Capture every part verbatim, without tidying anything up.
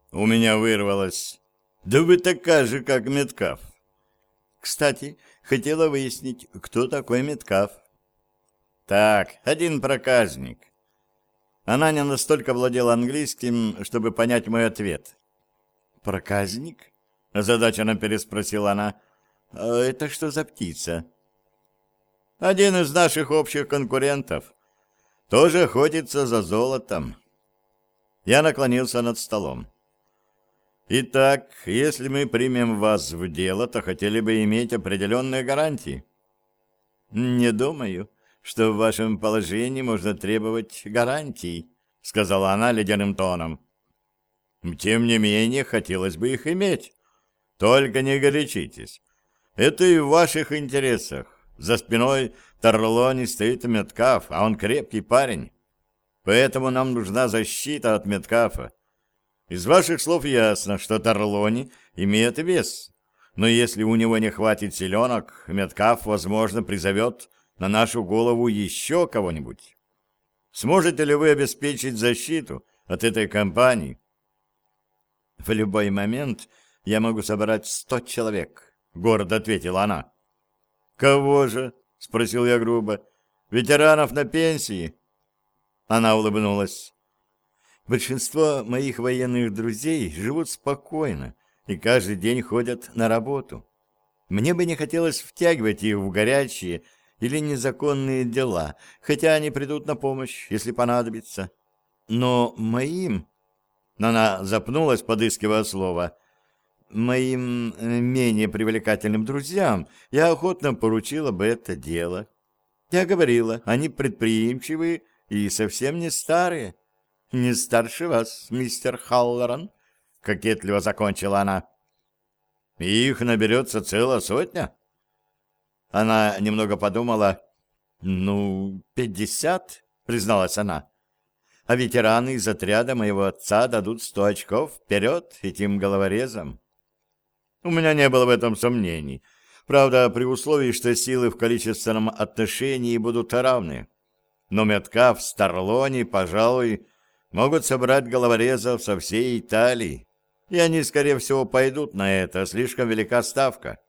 У меня вырвалось. Да вы такая же, как Меткав. Кстати, хотела выяснить, кто такой Меткав. Так, один проказник. Она не настолько владела английским, чтобы понять мой ответ. «Проказник?» — озадаченно переспросила она. «А это что за птица?» «Один из наших общих конкурентов. Тоже охотится за золотом». Я наклонился над столом. «Итак, если мы примем вас в дело, то хотели бы иметь определенные гарантии». «Не думаю, что в вашем положении можно требовать гарантий», — сказала она ледяным тоном. «Тем не менее, хотелось бы их иметь. Только не горячитесь. Это и в ваших интересах. За спиной Тарлони стоит Меткаф, а он крепкий парень. Поэтому нам нужна защита от Меткафа. Из ваших слов ясно, что Тарлони имеет вес. Но если у него не хватит селенок, Меткаф, возможно, призовет на нашу голову еще кого-нибудь. Сможете ли вы обеспечить защиту от этой компании?» «В любой момент я могу собрать сто человек», — гордо ответила она. «Кого же?» — спросил я грубо. «Ветеранов на пенсии?» Она улыбнулась. «Большинство моих военных друзей живут спокойно и каждый день ходят на работу. Мне бы не хотелось втягивать их в горячие или незаконные дела, хотя они придут на помощь, если понадобится. Но моим...» Она запнулась, подыскивая слово. «Моим менее привлекательным друзьям я охотно поручила бы это дело. Я говорила, они предприимчивые и совсем не старые. Не старше вас, мистер Халлоран», — кокетливо закончила она. «И их наберется целая сотня?» Она немного подумала. «Ну, пятьдесят», — призналась она. «А ветераны из отряда моего отца дадут сто очков вперед этим головорезам». У меня не было в этом сомнений. Правда, при условии, что силы в количественном отношении будут равны. Но Меткаф с Тарлони, пожалуй, могут собрать головорезов со всей Италии. И они, скорее всего, пойдут на это. Слишком велика ставка.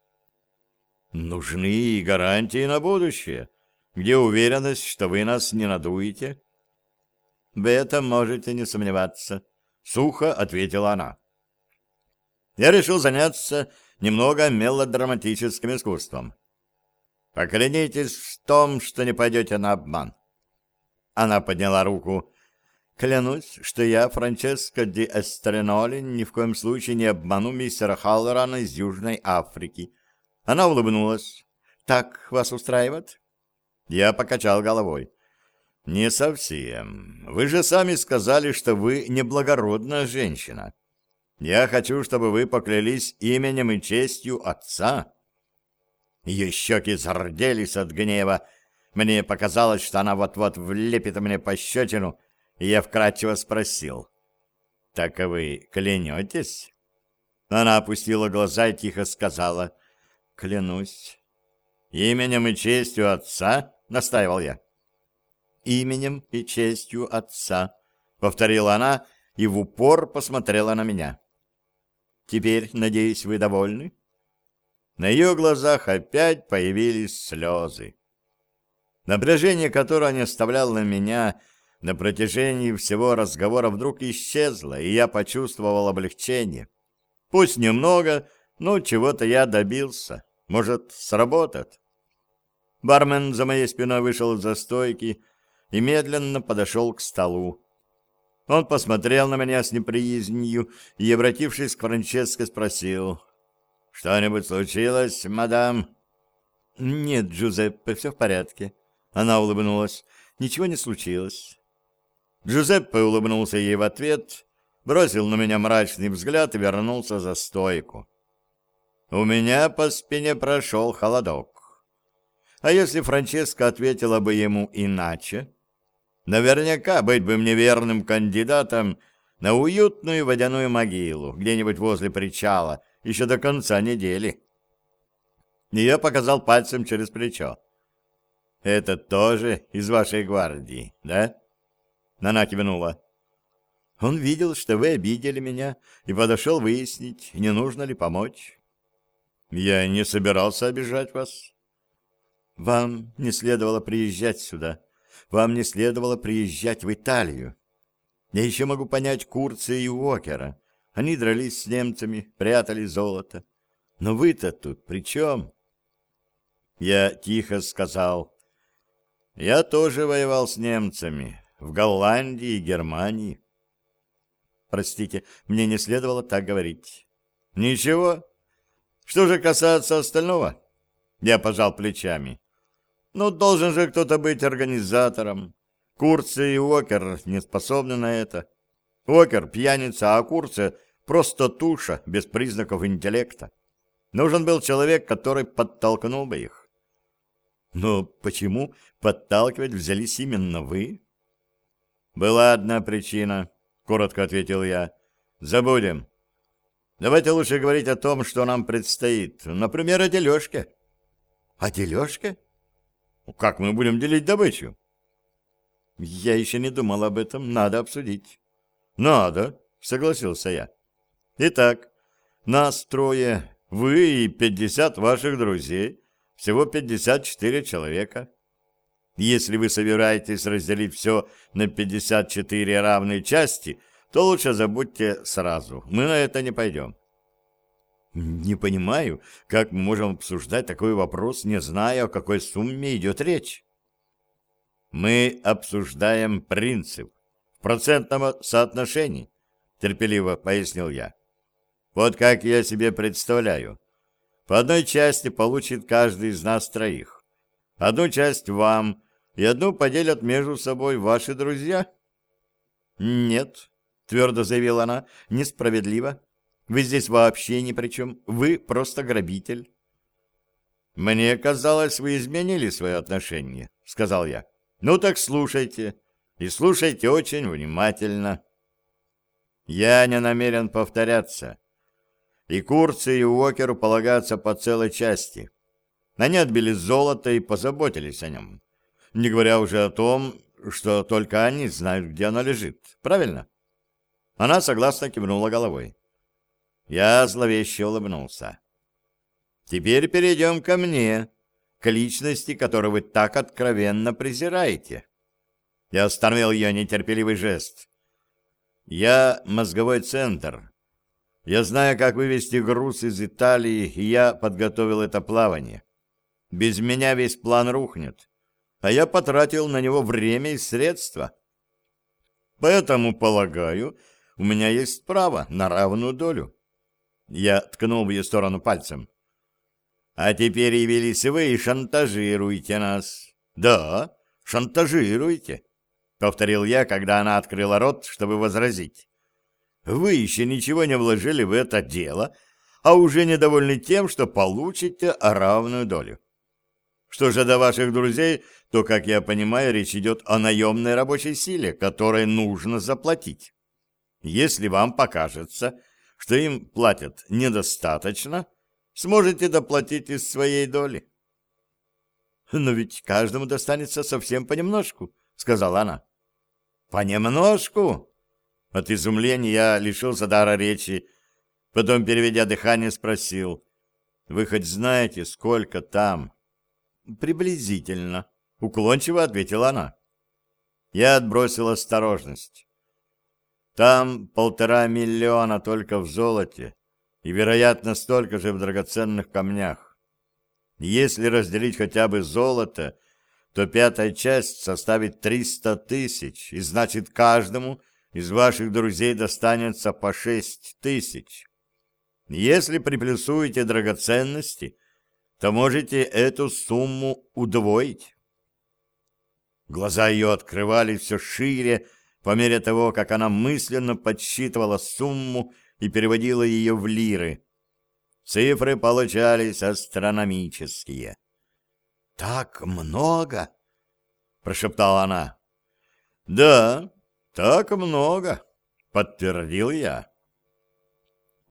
«Нужны и гарантии на будущее. Где уверенность, что вы нас не надуете?» «В этом можете не сомневаться», — сухо ответила она. Я решил заняться немного мелодраматическим искусством. «Поклянитесь в том, что не пойдете на обман». Она подняла руку. «Клянусь, что я, Франческо ди Эстреноли, ни в коем случае не обману мистера Халлорана из Южной Африки». Она улыбнулась. «Так вас устраивает?» Я покачал головой. «Не совсем. Вы же сами сказали, что вы неблагородная женщина. Я хочу, чтобы вы поклялись именем и честью отца». Ее щеки зарделись от гнева. Мне показалось, что она вот-вот влепит мне пощечину, и я вкратчиво спросил. «Так вы клянетесь?» Она опустила глаза и тихо сказала. «Клянусь». «Именем и честью отца?» — настаивал я. «Именем и честью отца», — повторила она и в упор посмотрела на меня. «Теперь, надеюсь, вы довольны?» На ее глазах опять появились слезы. Напряжение, которое не оставляло на меня на протяжении всего разговора, вдруг исчезло, и я почувствовал облегчение. Пусть немного, но чего-то я добился. Может, сработает. Бармен за моей спиной вышел из-за стойки и медленно подошел к столу. Он посмотрел на меня с неприязнью и, обратившись к Франческо, спросил: «Что-нибудь случилось, мадам?» «Нет, Джузеппе, все в порядке». Она улыбнулась. «Ничего не случилось». Джузеппе улыбнулся ей в ответ, бросил на меня мрачный взгляд и вернулся за стойку. У меня по спине прошел холодок. А если Франческа ответила бы ему иначе? Наверняка быть бы мне верным кандидатом на уютную водяную могилу где-нибудь возле причала еще до конца недели. И я показал пальцем через плечо. «Это тоже из вашей гвардии, да?» Она кивнула. Он видел, что вы обидели меня, и подошел выяснить, не нужно ли помочь. Я не собирался обижать вас. Вам не следовало приезжать сюда. Вам не следовало приезжать в Италию. Я еще могу понять Курция и Уокера. Они дрались с немцами, прятали золото. Но вы-то тут при чем? Я тихо сказал: я тоже воевал с немцами в Голландии и Германии. Простите, мне не следовало так говорить. Ничего. Что же касается остального? Я пожал плечами. Ну, должен же кто-то быть организатором. Курция и Уокер не способны на это. Уокер пьяница, а Курция просто туша, без признаков интеллекта. Нужен был человек, который подтолкнул бы их. Но почему подталкивать взялись именно вы? Была одна причина, коротко ответил я. Забудем. Давайте лучше говорить о том, что нам предстоит. Например, о дележке. О дележке? Как мы будем делить добычу? Я еще не думал об этом. Надо обсудить. Надо, согласился я. Итак, нас трое, вы и пятьдесят ваших друзей. Всего пятьдесят четыре человека. Если вы собираетесь разделить все на пятьдесят четыре равные части, то лучше забудьте сразу. Мы на это не пойдем. Не понимаю, как мы можем обсуждать такой вопрос, не зная, о какой сумме идет речь. Мы обсуждаем принцип в процентном соотношении, терпеливо пояснил я. Вот как я себе представляю. По одной части получит каждый из нас троих. Одну часть вам, и одну поделят между собой ваши друзья. Нет, твердо заявила она, несправедливо. Вы здесь вообще ни при чем. Вы просто грабитель. Мне казалось, вы изменили свое отношение, сказал я. Ну так слушайте, и слушайте очень внимательно. Я не намерен повторяться. И Курции, и Уокеру полагаться по целой части. Они отбили золото и позаботились о нем. Не говоря уже о том, что только они знают, где оно лежит. Правильно? Она согласно кивнула головой. Я зловеще улыбнулся. Теперь перейдем ко мне, к личности, которую вы так откровенно презираете. Я остановил ее нетерпеливый жест. Я мозговой центр. Я знаю, как вывести груз из Италии, и я подготовил это плавание. Без меня весь план рухнет, а я потратил на него время и средства. Поэтому, полагаю, у меня есть право на равную долю. Я ткнул в ее сторону пальцем. А теперь явились вы и шантажируете нас. Да, шантажируете, повторил я, когда она открыла рот, чтобы возразить. Вы еще ничего не вложили в это дело, а уже недовольны тем, что получите равную долю. Что же до ваших друзей, то, как я понимаю, речь идет о наемной рабочей силе, которой нужно заплатить. Если вам покажется, что им платят недостаточно, сможете доплатить из своей доли. «Но ведь каждому достанется совсем понемножку», — сказала она. «Понемножку?» От изумления я лишился дара речи. Потом, переведя дыхание, спросил: «Вы хоть знаете, сколько там?» «Приблизительно», — уклончиво ответила она. Я отбросил осторожность. «Там полтора миллиона только в золоте и, вероятно, столько же в драгоценных камнях. Если разделить хотя бы золото, то пятая часть составит триста тысяч, и значит, каждому из ваших друзей достанется по шесть тысяч. Если приплюсуете драгоценности, то можете эту сумму удвоить». Глаза ее открывались все шире по мере того, как она мысленно подсчитывала сумму и переводила ее в лиры. Цифры получались астрономические. «Так много?» — прошептала она. «Да, так много», — подтвердил я.